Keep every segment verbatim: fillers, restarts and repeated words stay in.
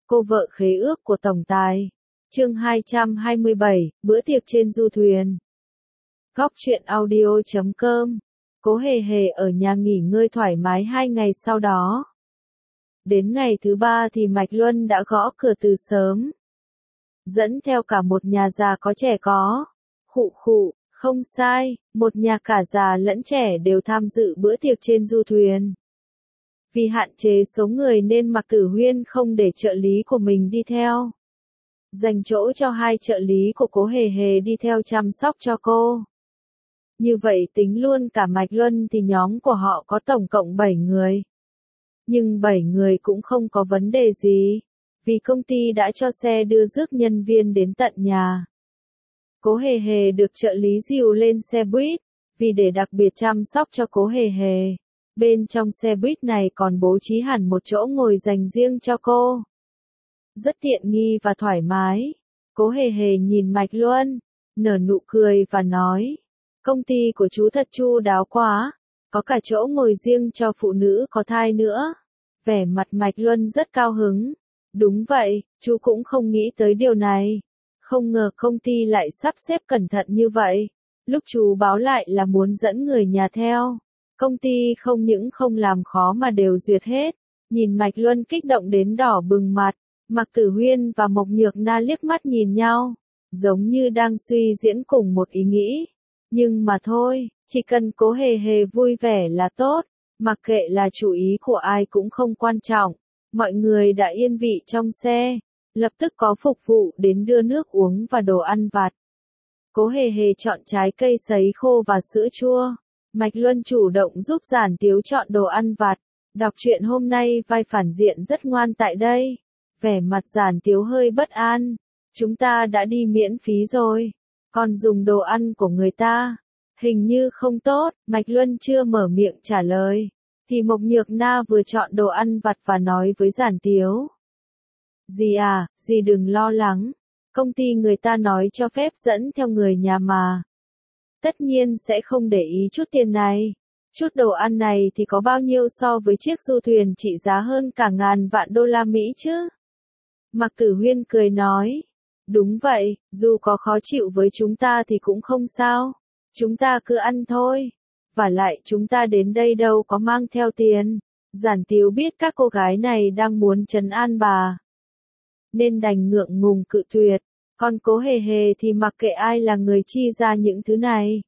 Cô vợ khế ước của tổng tài. Chương hai trăm hai mươi bảy, bữa tiệc trên du thuyền. Góc truyện audio chấm com. Cố Hề Hề ở nhà nghỉ ngơi thoải mái hai ngày sau đó. Đến ngày thứ ba thì Mạch Luân đã gõ cửa từ sớm. Dẫn theo cả một nhà già có trẻ có. Khụ khụ, không sai, một nhà cả già lẫn trẻ đều tham dự bữa tiệc trên du thuyền. Vì hạn chế số người nên Mạc Tử Huyên không để trợ lý của mình đi theo. Dành chỗ cho hai trợ lý của Cố Hề Hề đi theo chăm sóc cho cô. Như vậy tính luôn cả Mạch Luân thì nhóm của họ có tổng cộng bảy người. Nhưng bảy người cũng không có vấn đề gì, vì công ty đã cho xe đưa rước nhân viên đến tận nhà. Cố Hề Hề được trợ lý dìu lên xe buýt, vì để đặc biệt chăm sóc cho Cố Hề Hề. Bên trong xe buýt này còn bố trí hẳn một chỗ ngồi dành riêng cho cô. Rất tiện nghi và thoải mái. Cố Hề Hề nhìn Mạch Luân, nở nụ cười và nói, công ty của chú thật chu đáo quá, có cả chỗ ngồi riêng cho phụ nữ có thai nữa. Vẻ mặt Mạch Luân rất cao hứng. Đúng vậy, chú cũng không nghĩ tới điều này. Không ngờ công ty lại sắp xếp cẩn thận như vậy. Lúc chú báo lại là muốn dẫn người nhà theo. Công ty không những không làm khó mà đều duyệt hết. Nhìn Mạch Luân kích động đến đỏ bừng mặt, Mạc Tử Huyên và Mộc Nhược Na liếc mắt nhìn nhau, giống như đang suy diễn cùng một ý nghĩ. Nhưng mà thôi, chỉ cần Cố Hề Hề vui vẻ là tốt, mặc kệ là chủ ý của ai cũng không quan trọng. Mọi người đã yên vị trong xe, lập tức có phục vụ đến đưa nước uống và đồ ăn vặt. Cố Hề Hề chọn trái cây sấy khô và sữa chua. Mạch Luân chủ động giúp Giản Tiếu chọn đồ ăn vặt. Đọc truyện hôm nay vai phản diện rất ngoan tại đây. Vẻ mặt Giản Tiếu hơi bất an. Chúng ta đã đi miễn phí rồi, còn dùng đồ ăn của người ta. Hình như không tốt. Mạch Luân chưa mở miệng trả lời, thì Mộc Nhược Na vừa chọn đồ ăn vặt và nói với Giản Tiếu. Dì à, dì đừng lo lắng. Công ty người ta nói cho phép dẫn theo người nhà mà. Tất nhiên sẽ không để ý chút tiền này. Chút đồ ăn này thì có bao nhiêu so với chiếc du thuyền trị giá hơn cả ngàn vạn đô la Mỹ chứ? Mạc Tử Huyên cười nói. Đúng vậy, dù có khó chịu với chúng ta thì cũng không sao. Chúng ta cứ ăn thôi. Và lại chúng ta đến đây đâu có mang theo tiền. Giản Tiếu biết các cô gái này đang muốn trấn an bà, nên đành ngượng ngùng cự tuyệt. Còn Cố Hề Hề thì mặc kệ ai là người chi ra những thứ này.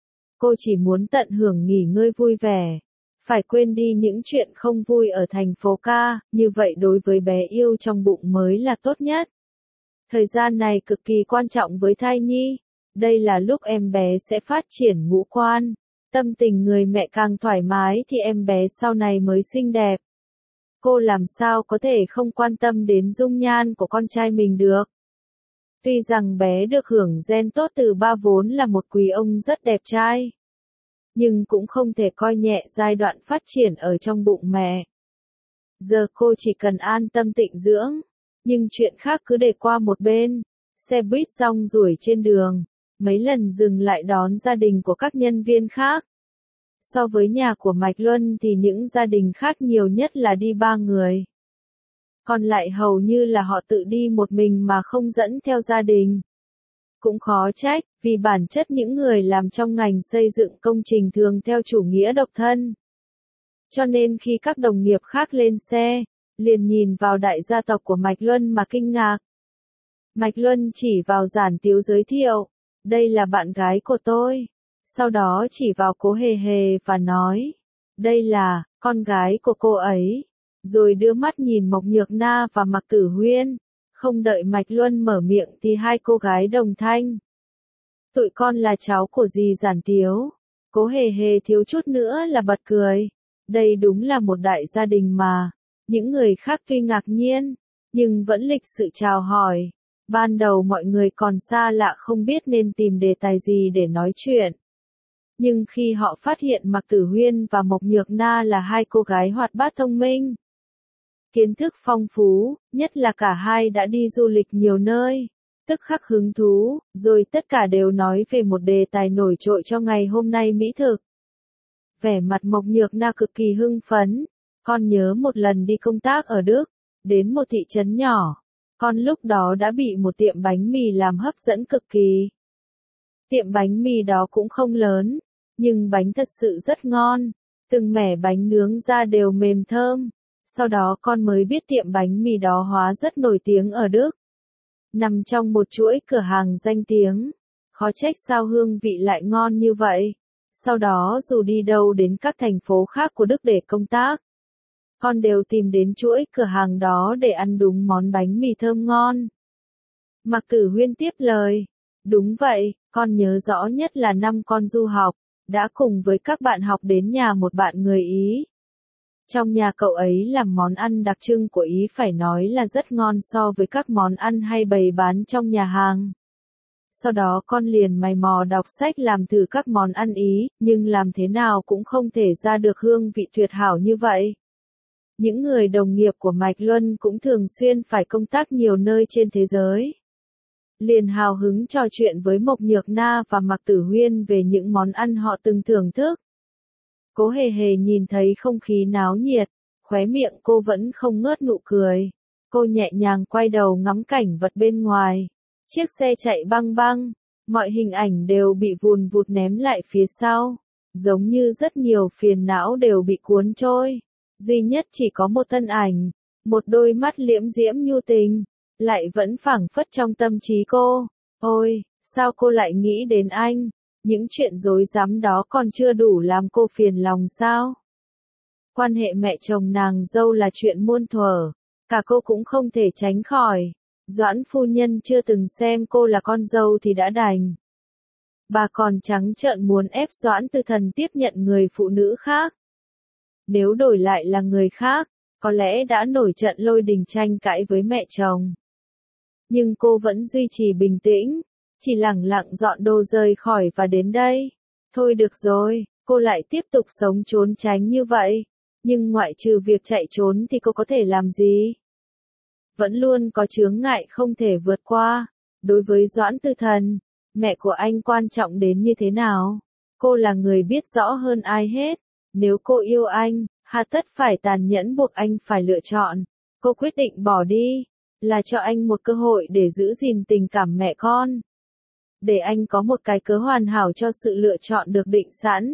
Cô chỉ muốn tận hưởng nghỉ ngơi vui vẻ. Phải quên đi những chuyện không vui ở thành phố ca, như vậy đối với bé yêu trong bụng mới là tốt nhất. Thời gian này cực kỳ quan trọng với thai nhi. Đây là lúc em bé sẽ phát triển ngũ quan. Tâm tình người mẹ càng thoải mái thì em bé sau này mới xinh đẹp. Cô làm sao có thể không quan tâm đến dung nhan của con trai mình được. Tuy rằng bé được hưởng gen tốt từ ba vốn là một quý ông rất đẹp trai, nhưng cũng không thể coi nhẹ giai đoạn phát triển ở trong bụng mẹ. Giờ cô chỉ cần an tâm tịnh dưỡng, nhưng chuyện khác cứ để qua một bên. Xe buýt rong ruổi trên đường, mấy lần dừng lại đón gia đình của các nhân viên khác. So với nhà của Mạch Luân thì những gia đình khác nhiều nhất là đi ba người. Còn lại hầu như là họ tự đi một mình mà không dẫn theo gia đình. Cũng khó trách, vì bản chất những người làm trong ngành xây dựng công trình thường theo chủ nghĩa độc thân. Cho nên khi các đồng nghiệp khác lên xe, liền nhìn vào đại gia tộc của Mạch Luân mà kinh ngạc. Mạch Luân chỉ vào Giản Tiếu giới thiệu, đây là bạn gái của tôi. Sau đó chỉ vào Cố Hề Hề và nói, đây là con gái của cô ấy. Rồi đưa mắt nhìn Mộc Nhược Na và Mạc Tử Huyên. Không đợi Mạch Luân mở miệng thì hai cô gái đồng thanh. Tụi con là cháu của dì Giản Tiếu. Cố Hề Hề thiếu chút nữa là bật cười. Đây đúng là một đại gia đình mà. Những người khác tuy ngạc nhiên, nhưng vẫn lịch sự chào hỏi. Ban đầu mọi người còn xa lạ không biết nên tìm đề tài gì để nói chuyện. Nhưng khi họ phát hiện Mạc Tử Huyên và Mộc Nhược Na là hai cô gái hoạt bát thông minh, kiến thức phong phú, nhất là cả hai đã đi du lịch nhiều nơi, tức khắc hứng thú, rồi tất cả đều nói về một đề tài nổi trội cho ngày hôm nay mỹ thực. Vẻ mặt Mộc Nhược Na cực kỳ hưng phấn, con nhớ một lần đi công tác ở Đức, Đến một thị trấn nhỏ, con lúc đó đã bị một tiệm bánh mì làm hấp dẫn cực kỳ. Tiệm bánh mì đó cũng không lớn, nhưng bánh thật sự rất ngon, từng mẻ bánh nướng ra đều mềm thơm. Sau đó con mới biết tiệm bánh mì đó hóa rất nổi tiếng ở Đức. Nằm trong một chuỗi cửa hàng danh tiếng, khó trách sao hương vị lại ngon như vậy. Sau đó dù đi đâu đến các thành phố khác của Đức để công tác, con đều tìm đến chuỗi cửa hàng đó để ăn đúng món bánh mì thơm ngon. Mạc Tử Huyên tiếp lời, đúng vậy, con nhớ rõ nhất là năm con du học, đã cùng với các bạn học đến nhà một bạn người Ý. Trong nhà cậu ấy làm món ăn đặc trưng của Ý phải nói là rất ngon so với các món ăn hay bày bán trong nhà hàng. Sau đó con liền mày mò đọc sách làm thử các món ăn Ý, nhưng làm thế nào cũng không thể ra được hương vị tuyệt hảo như vậy. Những người đồng nghiệp của Mạch Luân cũng thường xuyên phải công tác nhiều nơi trên thế giới. Liền hào hứng trò chuyện với Mộc Nhược Na và Mạc Tử Huyên về những món ăn họ từng thưởng thức. Cố Hề Hề nhìn thấy không khí náo nhiệt, khóe miệng cô vẫn không ngớt nụ cười. Cô nhẹ nhàng quay đầu ngắm cảnh vật bên ngoài. Chiếc xe chạy băng băng, mọi hình ảnh đều bị vùn vụt ném lại phía sau. Giống như rất nhiều phiền não đều bị cuốn trôi. Duy nhất chỉ có một thân ảnh, một đôi mắt liễm diễm nhu tình, lại vẫn phảng phất trong tâm trí cô. Ôi, sao cô lại nghĩ đến anh? Những chuyện rối rắm đó còn chưa đủ làm cô phiền lòng sao? Quan hệ mẹ chồng nàng dâu là chuyện muôn thuở, cả cô cũng không thể tránh khỏi. Doãn phu nhân chưa từng xem cô là con dâu thì đã đành. Bà còn trắng trợn muốn ép Doãn Tư Thần tiếp nhận người phụ nữ khác. Nếu đổi lại là người khác, có lẽ đã nổi trận lôi đình tranh cãi với mẹ chồng. Nhưng cô vẫn duy trì bình tĩnh, chỉ lẳng lặng dọn đồ rời khỏi và đến đây. Thôi được rồi, cô lại tiếp tục sống trốn tránh như vậy. Nhưng ngoại trừ việc chạy trốn thì cô có thể làm gì? Vẫn luôn có chướng ngại không thể vượt qua. Đối với Doãn Tư Thần, mẹ của anh quan trọng đến như thế nào? Cô là người biết rõ hơn ai hết. Nếu cô yêu anh, hà tất phải tàn nhẫn buộc anh phải lựa chọn. Cô quyết định bỏ đi, là cho anh một cơ hội để giữ gìn tình cảm mẹ con. Để anh có một cái cớ hoàn hảo cho sự lựa chọn được định sẵn.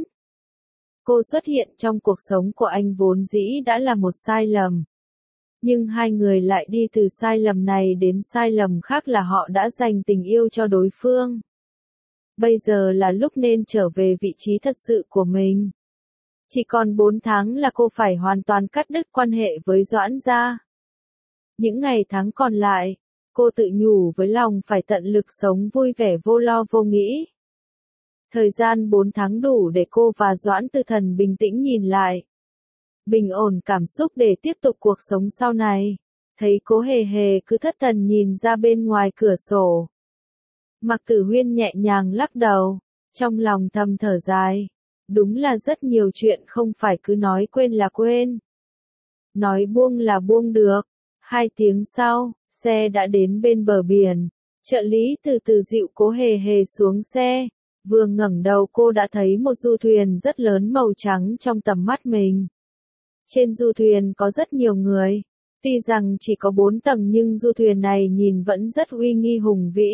Cô xuất hiện trong cuộc sống của anh vốn dĩ đã là một sai lầm. Nhưng hai người lại đi từ sai lầm này đến sai lầm khác là họ đã dành tình yêu cho đối phương. Bây giờ là lúc nên trở về vị trí thật sự của mình. Chỉ còn bốn tháng là cô phải hoàn toàn cắt đứt quan hệ với Doãn gia. Những ngày tháng còn lại, cô tự nhủ với lòng phải tận lực sống vui vẻ vô lo vô nghĩ. Thời gian bốn tháng đủ để cô và Doãn Tư Thần bình tĩnh nhìn lại. Bình ổn cảm xúc để tiếp tục cuộc sống sau này. Thấy Cố Hề Hề cứ thất thần nhìn ra bên ngoài cửa sổ. Mạc Tử Huyên nhẹ nhàng lắc đầu, trong lòng thầm thở dài. Đúng là rất nhiều chuyện không phải cứ nói quên là quên. Nói buông là buông được. Hai tiếng sau, xe đã đến bên bờ biển. Trợ lý từ từ dịu Cố Hề Hề xuống xe. Vừa ngẩng đầu cô đã thấy một du thuyền rất lớn màu trắng trong tầm mắt mình. Trên du thuyền có rất nhiều người. Tuy rằng chỉ có bốn tầng nhưng du thuyền này nhìn vẫn rất uy nghi hùng vĩ.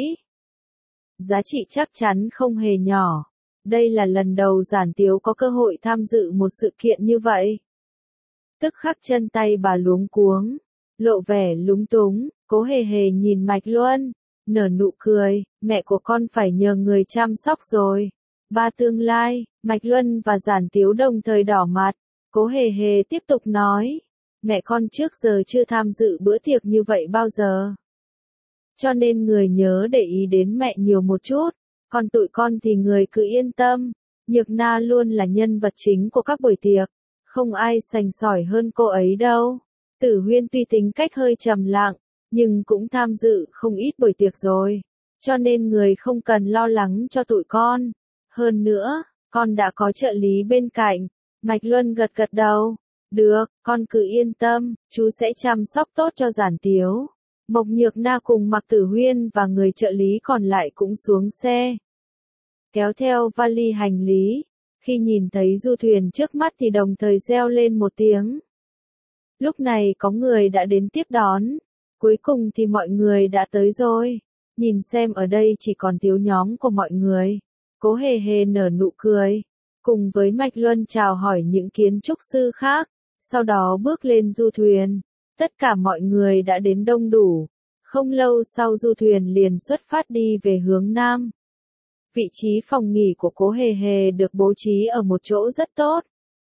Giá trị chắc chắn không hề nhỏ. Đây là lần đầu Giản Tiếu có cơ hội tham dự một sự kiện như vậy. Tức khắc chân tay bà luống cuống, lộ vẻ lúng túng. Cố Hề Hề nhìn Mạch Luân, nở nụ cười, mẹ của con phải nhờ người chăm sóc rồi. Ba tương lai, Mạch Luân và Giản Tiếu đồng thời đỏ mặt. Cố Hề Hề tiếp tục nói, mẹ con trước giờ chưa tham dự bữa tiệc như vậy bao giờ. Cho nên người nhớ để ý đến mẹ nhiều một chút, còn tụi con thì người cứ yên tâm. Nhược Na luôn là nhân vật chính của các buổi tiệc, không ai sành sỏi hơn cô ấy đâu. Tử Huyên tuy tính cách hơi trầm lặng, nhưng cũng tham dự không ít buổi tiệc rồi, cho nên người không cần lo lắng cho tụi con. Hơn nữa, con đã có trợ lý bên cạnh. Mạch Luân gật gật đầu. Được, con cứ yên tâm, chú sẽ chăm sóc tốt cho Giản Tiếu. Mộc Nhược Na cùng Mạc Tử Huyên và người trợ lý còn lại cũng xuống xe. Kéo theo vali hành lý. Khi nhìn thấy du thuyền trước mắt thì đồng thời reo lên một tiếng. Lúc này có người đã đến tiếp đón. Cuối cùng thì mọi người đã tới rồi. Nhìn xem ở đây chỉ còn thiếu nhóm của mọi người. Cố Hề Hề nở nụ cười. Cùng với Mạch Luân chào hỏi những kiến trúc sư khác. Sau đó bước lên du thuyền. Tất cả mọi người đã đến đông đủ. Không lâu sau du thuyền liền xuất phát đi về hướng Nam. Vị trí phòng nghỉ của Cố Hề Hề được bố trí ở một chỗ rất tốt.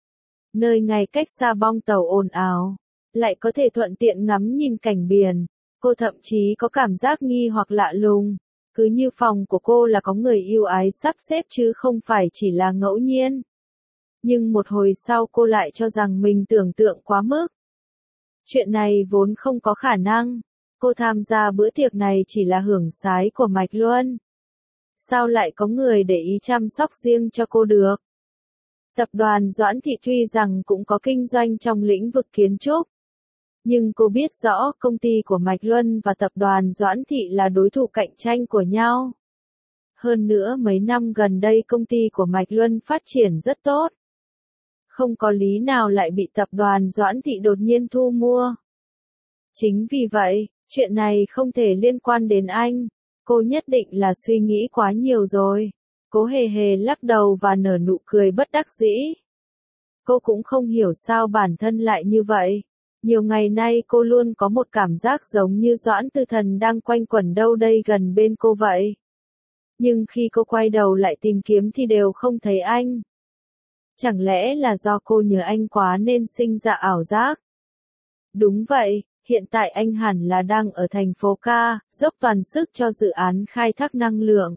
Nơi ngay cách xa bong tàu ồn ào, lại có thể thuận tiện ngắm nhìn cảnh biển. Cô thậm chí có cảm giác nghi hoặc lạ lùng. Cứ như phòng của cô là có người yêu ái sắp xếp chứ không phải chỉ là ngẫu nhiên. Nhưng một hồi sau cô lại cho rằng mình tưởng tượng quá mức. Chuyện này vốn không có khả năng. Cô tham gia bữa tiệc này chỉ là hưởng sái của Mạch Luân. Sao lại có người để ý chăm sóc riêng cho cô được? Tập đoàn Doãn Thị tuy rằng cũng có kinh doanh trong lĩnh vực kiến trúc. Nhưng cô biết rõ công ty của Mạch Luân và tập đoàn Doãn Thị là đối thủ cạnh tranh của nhau. Hơn nữa mấy năm gần đây công ty của Mạch Luân phát triển rất tốt. Không có lý nào lại bị tập đoàn Doãn Thị đột nhiên thu mua. Chính vì vậy, chuyện này không thể liên quan đến anh. Cô nhất định là suy nghĩ quá nhiều rồi. Cố Hề Hề lắc đầu và nở nụ cười bất đắc dĩ. Cô cũng không hiểu sao bản thân lại như vậy. Nhiều ngày nay cô luôn có một cảm giác giống như Doãn Tư Thần đang quanh quẩn đâu đây gần bên cô vậy. Nhưng khi cô quay đầu lại tìm kiếm thì đều không thấy anh. Chẳng lẽ là do cô nhớ anh quá nên sinh ra ảo giác? Đúng vậy, hiện tại anh hẳn là đang ở thành phố Ca, dốc toàn sức cho dự án khai thác năng lượng.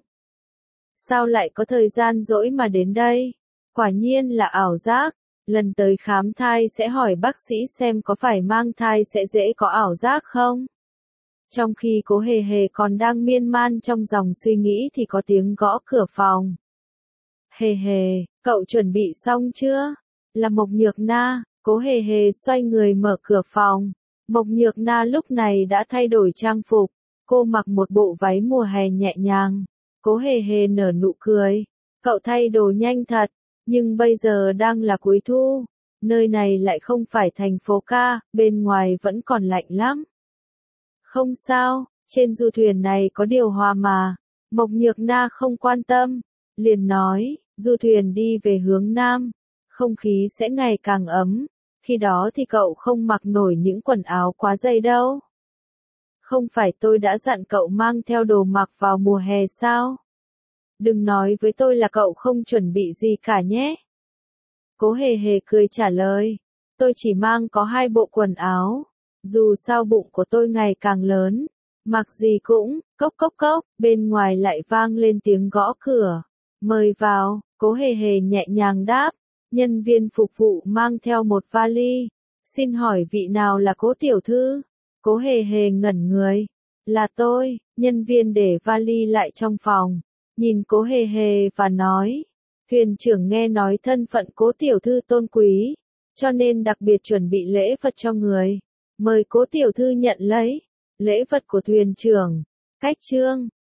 Sao lại có thời gian rỗi mà đến đây? Quả nhiên là ảo giác. Lần tới khám thai sẽ hỏi bác sĩ xem có phải mang thai sẽ dễ có ảo giác không? Trong khi Cố Hề Hề còn đang miên man trong dòng suy nghĩ thì có tiếng gõ cửa phòng. Hề Hề, cậu chuẩn bị xong chưa? Là Mộc Nhược Na. Cố Hề Hề xoay người mở cửa phòng. Mộc Nhược Na lúc này đã thay đổi trang phục. Cô mặc một bộ váy mùa hè nhẹ nhàng. Cố Hề Hề nở nụ cười. Cậu thay đồ nhanh thật. Nhưng bây giờ đang là cuối thu. Nơi này lại không phải thành phố Ca, bên ngoài vẫn còn lạnh lắm. Không sao, trên du thuyền này có điều hòa mà. Mộc Nhược Na không quan tâm. Liền nói, du thuyền đi về hướng Nam. Không khí sẽ ngày càng ấm. Khi đó thì cậu không mặc nổi những quần áo quá dày đâu. Không phải tôi đã dặn cậu mang theo đồ mặc vào mùa hè sao? Đừng nói với tôi là cậu không chuẩn bị gì cả nhé. Cố Hề Hề cười trả lời. Tôi chỉ mang có hai bộ quần áo. Dù sao bụng của tôi ngày càng lớn. Mặc gì cũng, cốc cốc cốc, bên ngoài lại vang lên tiếng gõ cửa. Mời vào, Cố Hề Hề nhẹ nhàng đáp. Nhân viên phục vụ mang theo một vali. Xin hỏi vị nào là Cố tiểu thư? Cố Hề Hề ngẩn người. Là tôi, nhân viên để vali lại trong phòng. Nhìn Cố Hề Hề và nói. Thuyền trưởng nghe nói thân phận Cố tiểu thư tôn quý. Cho nên đặc biệt chuẩn bị lễ vật cho người. Mời Cố tiểu thư nhận lấy. Lễ vật của thuyền trưởng. Cách trương.